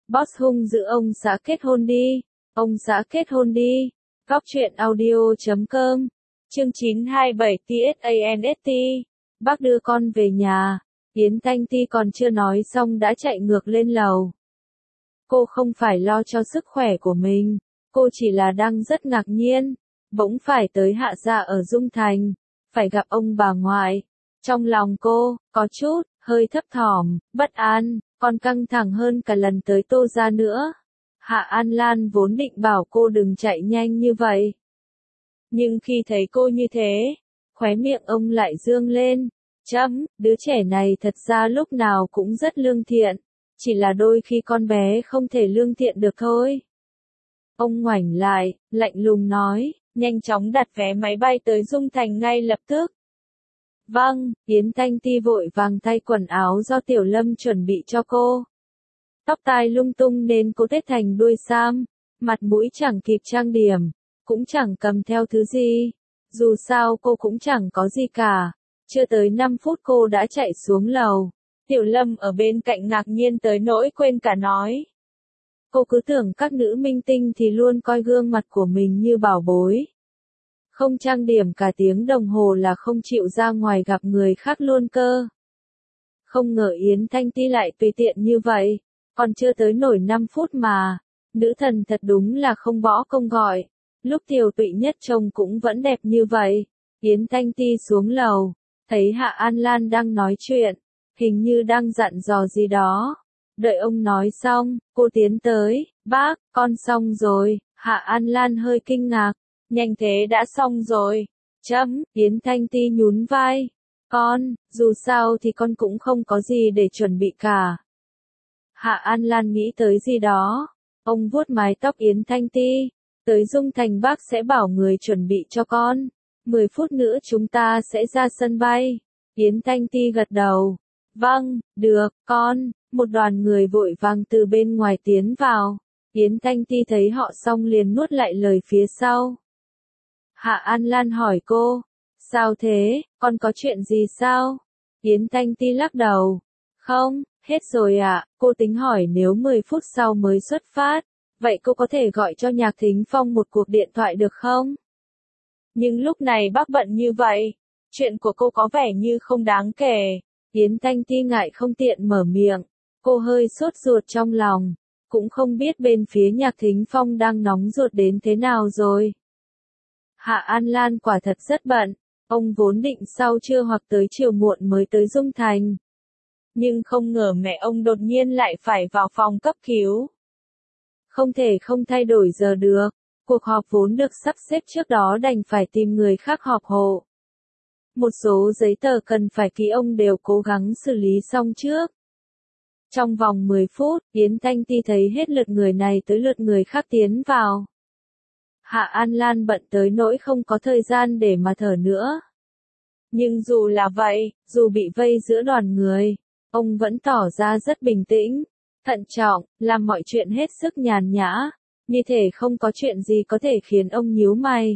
Boss hung dữ ông xã kết hôn đi. Ông xã kết hôn đi. Góc truyện audio.com. Chương 927 TSANST. Bác đưa con về nhà. Yến Thanh Ti còn chưa nói xong đã chạy ngược lên lầu. Cô không phải lo cho sức khỏe của mình. Cô chỉ là đang rất ngạc nhiên. Bỗng phải tới Hạ gia ở Dung Thành. Phải gặp ông bà ngoại. Trong lòng cô, có chút, hơi thấp thỏm, bất an, còn căng thẳng hơn cả lần tới Tô gia nữa. Hạ An Lan vốn định bảo cô đừng chạy nhanh như vậy. Nhưng khi thấy cô như thế, khóe miệng ông lại dương lên. Đứa trẻ này thật ra lúc nào cũng rất lương thiện. Chỉ là đôi khi con bé không thể lương thiện được thôi. Ông ngoảnh lại, lạnh lùng nói, nhanh chóng đặt vé máy bay tới Dung Thành ngay lập tức. Vâng, Yến Thanh Ti vội vàng thay quần áo do Tiểu Lâm chuẩn bị cho cô. Tóc tai lung tung nên cô tết thành đuôi sam, mặt mũi chẳng kịp trang điểm, cũng chẳng cầm theo thứ gì. Dù sao cô cũng chẳng có gì cả. Chưa tới 5 phút cô đã chạy xuống lầu. Tiểu Lâm ở bên cạnh ngạc nhiên tới nỗi quên cả nói. Cô cứ tưởng các nữ minh tinh thì luôn coi gương mặt của mình như bảo bối. Không trang điểm cả tiếng đồng hồ là không chịu ra ngoài gặp người khác luôn cơ. Không ngờ Yến Thanh Ti lại tùy tiện như vậy, còn chưa tới nổi 5 phút mà. Nữ thần thật đúng là không bỏ công gọi. Lúc Tiểu Tụy nhất trông cũng vẫn đẹp như vậy. Yến Thanh Ti xuống lầu, thấy Hạ An Lan đang nói chuyện, hình như đang dặn dò gì đó. Đợi ông nói xong, cô tiến tới, bác, con xong rồi. Hạ An Lan hơi kinh ngạc, nhanh thế đã xong rồi. Yến Thanh Ti nhún vai, con, dù sao thì con cũng không có gì để chuẩn bị cả. Hạ An Lan nghĩ tới gì đó, ông vuốt mái tóc Yến Thanh Ti, tới Dung Thành bác sẽ bảo người chuẩn bị cho con. 10 phút nữa chúng ta sẽ ra sân bay. Yến Thanh Ti gật đầu. Vâng, được, con. Một đoàn người vội vàng từ bên ngoài tiến vào. Yến Thanh Ti thấy họ xong liền nuốt lại lời phía sau. Hạ An Lan hỏi cô. Sao thế, con có chuyện gì sao? Yến Thanh Ti lắc đầu. Không, hết rồi ạ. Cô tính hỏi nếu 10 phút sau mới xuất phát. Vậy cô có thể gọi cho Nhạc Thính Phong một cuộc điện thoại được không? Nhưng lúc này bác bận như vậy, chuyện của cô có vẻ như không đáng kể. Yến Thanh Ti ngại không tiện mở miệng, cô hơi sốt ruột trong lòng, cũng không biết bên phía Nhạc Thính Phong đang nóng ruột đến thế nào rồi. Hạ An Lan quả thật rất bận, ông vốn định sau trưa hoặc tới chiều muộn mới tới Dung Thành. Nhưng không ngờ mẹ ông đột nhiên lại phải vào phòng cấp cứu. Không thể không thay đổi giờ được. Cuộc họp vốn được sắp xếp trước đó đành phải tìm người khác họp hộ. Một số giấy tờ cần phải ký ông đều cố gắng xử lý xong trước. Trong vòng 10 phút, Yến Thanh Ti thấy hết lượt người này tới lượt người khác tiến vào. Hạ An Lan bận tới nỗi không có thời gian để mà thở nữa. Nhưng dù là vậy, dù bị vây giữa đoàn người, ông vẫn tỏ ra rất bình tĩnh, thận trọng, làm mọi chuyện hết sức nhàn nhã. Như thể không có chuyện gì có thể khiến ông nhíu mày.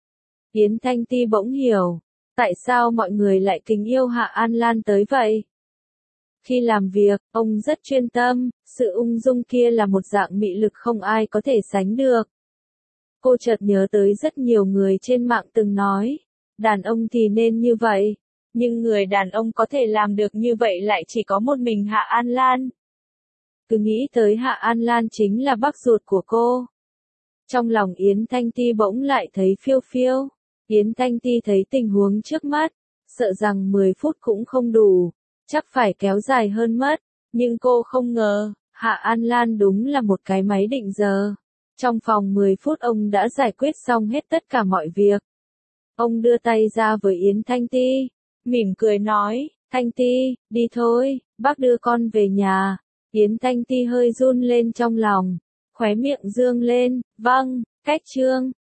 Yến Thanh Ti bỗng hiểu, tại sao mọi người lại kính yêu Hạ An Lan tới vậy. Khi làm việc, ông rất chuyên tâm, sự ung dung kia là một dạng mị lực không ai có thể sánh được. Cô chợt nhớ tới rất nhiều người trên mạng từng nói, đàn ông thì nên như vậy, nhưng người đàn ông có thể làm được như vậy lại chỉ có một mình Hạ An Lan. Cứ nghĩ tới Hạ An Lan chính là bác ruột của cô. Trong lòng Yến Thanh Ti bỗng lại thấy phiêu phiêu. Yến Thanh Ti thấy tình huống trước mắt, sợ rằng 10 phút cũng không đủ, chắc phải kéo dài hơn mất. Nhưng cô không ngờ, Hạ An Lan đúng là một cái máy định giờ. Trong vòng 10 phút ông đã giải quyết xong hết tất cả mọi việc. Ông đưa tay ra với Yến Thanh Ti, mỉm cười nói, Thanh Ti, đi thôi, bác đưa con về nhà. Yến Thanh Ti hơi run lên trong lòng, khóe miệng dương lên, vâng, cách chương.